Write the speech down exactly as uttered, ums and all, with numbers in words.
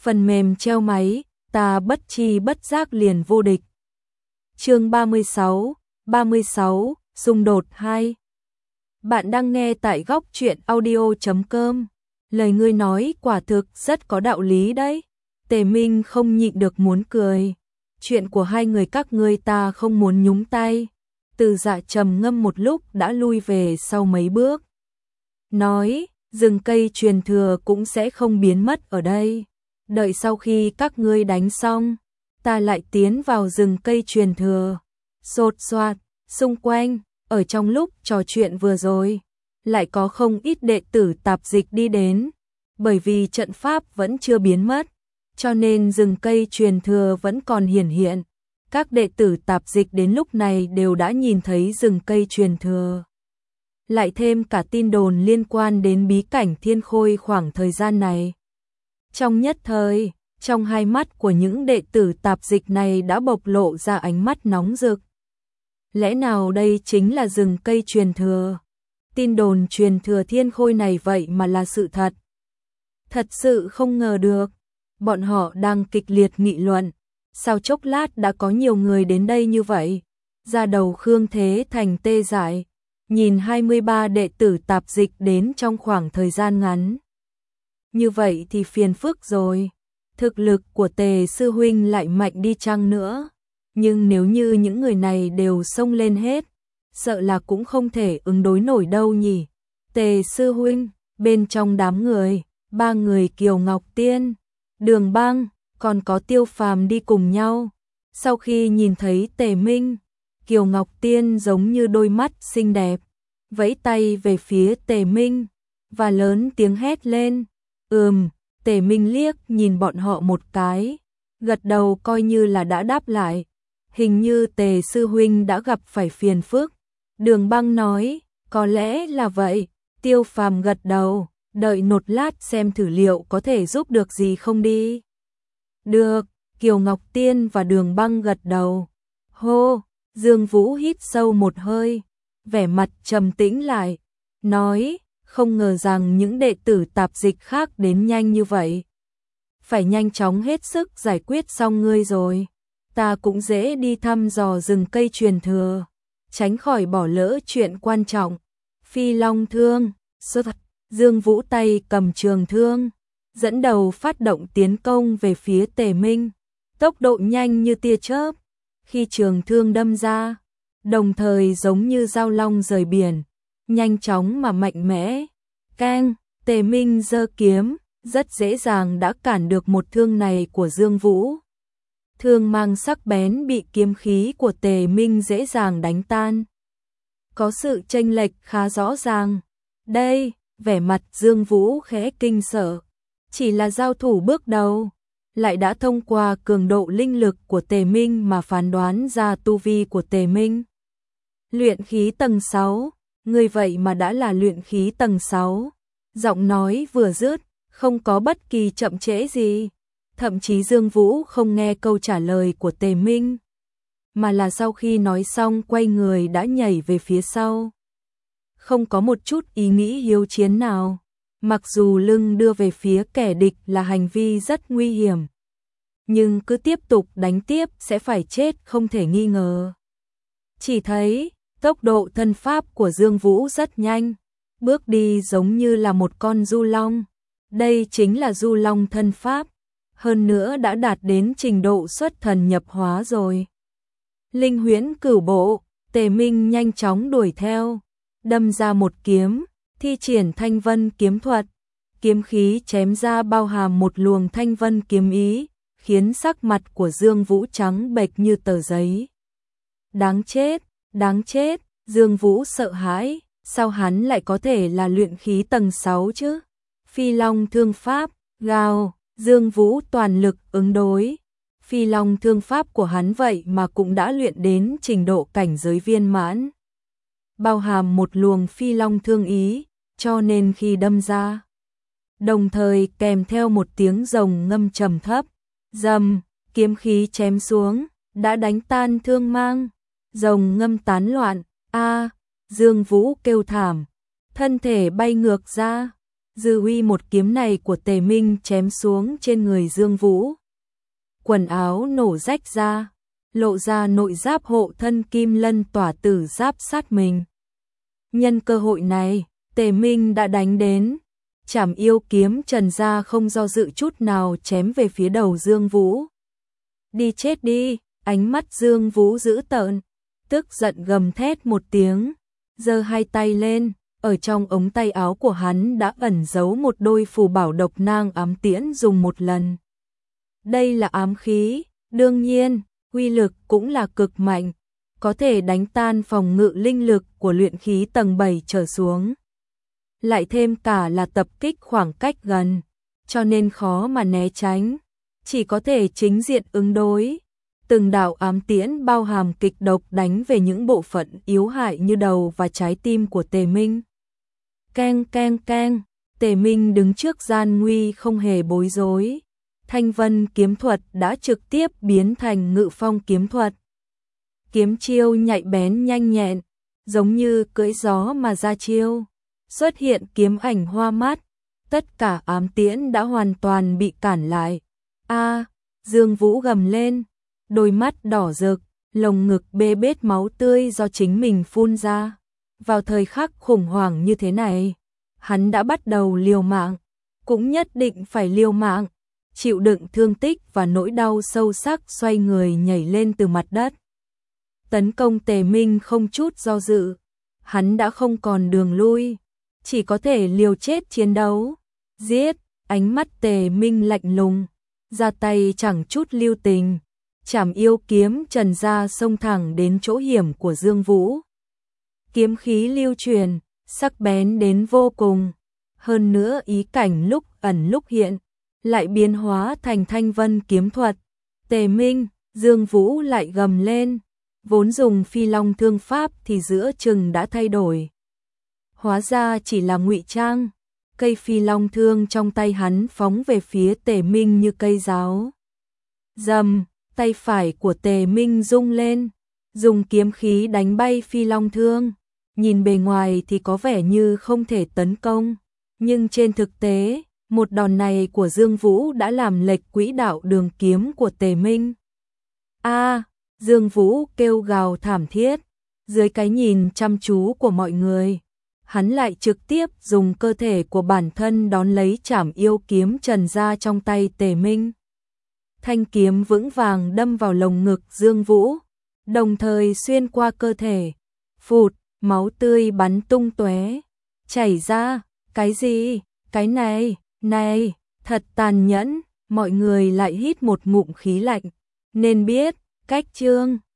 Phần mềm treo máy, ta bất chi bất giác liền vô địch. Chương ba mươi sáu, ba mươi sáu, xung đột hai. Bạn đang nghe tại góc truyện audio chấm com. Lời ngươi nói quả thực rất có đạo lý đấy. Tề Minh không nhịn được muốn cười. Chuyện của hai người các ngươi ta không muốn nhúng tay. Từ Dạ trầm ngâm một lúc đã lui về sau mấy bước. Nói, rừng cây truyền thừa cũng sẽ không biến mất ở đây. Đợi sau khi các ngươi đánh xong, ta lại tiến vào rừng cây truyền thừa. Sột soạt, xung quanh, ở trong lúc trò chuyện vừa rồi, lại có không ít đệ tử tạp dịch đi đến. Bởi vì trận pháp vẫn chưa biến mất, cho nên rừng cây truyền thừa vẫn còn hiển hiện. Các đệ tử tạp dịch đến lúc này đều đã nhìn thấy rừng cây truyền thừa. Lại thêm cả tin đồn liên quan đến bí cảnh Thiên Khôi khoảng thời gian này. Trong nhất thời, trong hai mắt của những đệ tử tạp dịch này đã bộc lộ ra ánh mắt nóng rực. Lẽ nào đây chính là rừng cây truyền thừa? Tin đồn truyền thừa Thiên Khôi này vậy mà là sự thật. Thật sự không ngờ được. Bọn họ đang kịch liệt nghị luận. Sau chốc lát đã có nhiều người đến đây như vậy. Da đầu Khương Thế Thành tê dại. Nhìn hai mươi ba đệ tử tạp dịch đến trong khoảng thời gian ngắn. Như vậy thì phiền phức rồi. Thực lực của Tề sư huynh lại mạnh đi chăng nữa. Nhưng nếu như những người này đều xông lên hết, sợ là cũng không thể ứng đối nổi đâu nhỉ. Tề sư huynh, bên trong đám người, ba người Kiều Ngọc Tiên, Đường Băng, còn có Tiêu Phàm đi cùng nhau. Sau khi nhìn thấy Tề Minh, Kiều Ngọc Tiên giống như đôi mắt xinh đẹp, vẫy tay về phía Tề Minh, và lớn tiếng hét lên. Ừm, Tề Minh liếc nhìn bọn họ một cái, gật đầu coi như là đã đáp lại. Hình như Tề sư huynh đã gặp phải phiền phức. Đường Băng nói, có lẽ là vậy. Tiêu Phàm gật đầu, đợi một lát xem thử liệu có thể giúp được gì không đi. Được, Kiều Ngọc Tiên và Đường Băng gật đầu. Hô, Dương Vũ hít sâu một hơi, vẻ mặt trầm tĩnh lại, nói, không ngờ rằng những đệ tử tạp dịch khác đến nhanh như vậy. Phải nhanh chóng hết sức giải quyết xong ngươi rồi. Ta cũng dễ đi thăm dò rừng cây truyền thừa, tránh khỏi bỏ lỡ chuyện quan trọng. Phi Long thương, xuất Dương Vũ tay cầm trường thương, dẫn đầu phát động tiến công về phía Tề Minh, tốc độ nhanh như tia chớp. Khi trường thương đâm ra, đồng thời giống như dao long rời biển, nhanh chóng mà mạnh mẽ. Keng, Tề Minh giơ kiếm, rất dễ dàng đã cản được một thương này của Dương Vũ. Thương mang sắc bén bị kiếm khí của Tề Minh dễ dàng đánh tan. Có sự chênh lệch khá rõ ràng. Đây, vẻ mặt Dương Vũ khẽ kinh sợ. Chỉ là giao thủ bước đầu, lại đã thông qua cường độ linh lực của Tề Minh mà phán đoán ra tu vi của Tề Minh. Luyện khí tầng sáu, người vậy mà đã là luyện khí tầng sáu. Giọng nói vừa dứt, không có bất kỳ chậm trễ gì. Thậm chí Dương Vũ không nghe câu trả lời của Tề Minh, mà là sau khi nói xong quay người đã nhảy về phía sau. Không có một chút ý nghĩ hiếu chiến nào. Mặc dù lưng đưa về phía kẻ địch là hành vi rất nguy hiểm, nhưng cứ tiếp tục đánh tiếp sẽ phải chết không thể nghi ngờ. Chỉ thấy tốc độ thân pháp của Dương Vũ rất nhanh, bước đi giống như là một con du long. Đây chính là du long thân pháp, hơn nữa đã đạt đến trình độ xuất thần nhập hóa rồi. Linh huyễn cửu bộ, Tề Minh nhanh chóng đuổi theo, đâm ra một kiếm, thi triển thanh vân kiếm thuật. Kiếm khí chém ra bao hàm một luồng thanh vân kiếm ý, khiến sắc mặt của Dương Vũ trắng bệch như tờ giấy. Đáng chết, đáng chết, Dương Vũ sợ hãi, sao hắn lại có thể là luyện khí tầng sáu chứ? Phi Long thương pháp, gào, Dương Vũ toàn lực ứng đối. Phi Long thương pháp của hắn vậy mà cũng đã luyện đến trình độ cảnh giới viên mãn. Bao hàm một luồng Phi Long thương ý, cho nên khi đâm ra, đồng thời kèm theo một tiếng rồng ngâm trầm thấp, rầm, kiếm khí chém xuống, đã đánh tan thương mang, rồng ngâm tán loạn. A, Dương Vũ kêu thảm, thân thể bay ngược ra, dư uy một kiếm này của Tề Minh chém xuống trên người Dương Vũ. Quần áo nổ rách ra, lộ ra nội giáp hộ thân kim lân tỏa tử giáp sát mình. Nhân cơ hội này, Tề Minh đã đánh đến, Trảm Yêu kiếm trần ra không do dự chút nào chém về phía đầu Dương Vũ. Đi chết đi, ánh mắt Dương Vũ dữ tợn, tức giận gầm thét một tiếng, giơ hai tay lên, ở trong ống tay áo của hắn đã ẩn giấu một đôi phù bảo độc nang ám tiễn dùng một lần. Đây là ám khí, đương nhiên, uy lực cũng là cực mạnh, có thể đánh tan phòng ngự linh lực của luyện khí tầng bảy trở xuống. Lại thêm cả là tập kích khoảng cách gần, cho nên khó mà né tránh, chỉ có thể chính diện ứng đối. Từng đạo ám tiễn bao hàm kịch độc đánh về những bộ phận yếu hại như đầu và trái tim của Tề Minh. Keng keng keng, Tề Minh đứng trước gian nguy không hề bối rối. Thanh vân kiếm thuật đã trực tiếp biến thành ngự phong kiếm thuật. Kiếm chiêu nhạy bén nhanh nhẹn, giống như cưỡi gió mà ra chiêu. Xuất hiện kiếm ảnh hoa mát, tất cả ám tiễn đã hoàn toàn bị cản lại. A, Dương Vũ gầm lên, đôi mắt đỏ rực, lồng ngực bê bết máu tươi do chính mình phun ra. Vào thời khắc khủng hoảng như thế này, hắn đã bắt đầu liều mạng, cũng nhất định phải liều mạng, chịu đựng thương tích và nỗi đau sâu sắc, xoay người nhảy lên từ mặt đất. Tấn công Tề Minh không chút do dự, hắn đã không còn đường lui, chỉ có thể liều chết chiến đấu. Giết, ánh mắt Tề Minh lạnh lùng, ra tay chẳng chút lưu tình, Trảm Yêu kiếm trần ra xông thẳng đến chỗ hiểm của Dương Vũ. Kiếm khí lưu truyền, sắc bén đến vô cùng, hơn nữa ý cảnh lúc ẩn lúc hiện, lại biến hóa thành thanh vân kiếm thuật. Tề Minh, Dương Vũ lại gầm lên, vốn dùng phi long thương pháp thì giữa chừng đã thay đổi. Hóa ra chỉ là ngụy trang, cây phi long thương trong tay hắn phóng về phía Tề Minh như cây giáo. Dầm, tay phải của Tề Minh rung lên, dùng kiếm khí đánh bay phi long thương. Nhìn bề ngoài thì có vẻ như không thể tấn công, nhưng trên thực tế, một đòn này của Dương Vũ đã làm lệch quỹ đạo đường kiếm của Tề Minh. A, Dương Vũ kêu gào thảm thiết, dưới cái nhìn chăm chú của mọi người, hắn lại trực tiếp dùng cơ thể của bản thân đón lấy Trảm Yêu kiếm trần ra trong tay Tề Minh. Thanh kiếm vững vàng đâm vào lồng ngực Dương Vũ, đồng thời xuyên qua cơ thể, phụt, máu tươi bắn tung tóe, chảy ra. Cái gì? Cái này, này, thật tàn nhẫn. Mọi người lại hít một ngụm khí lạnh, nên biết, cách chương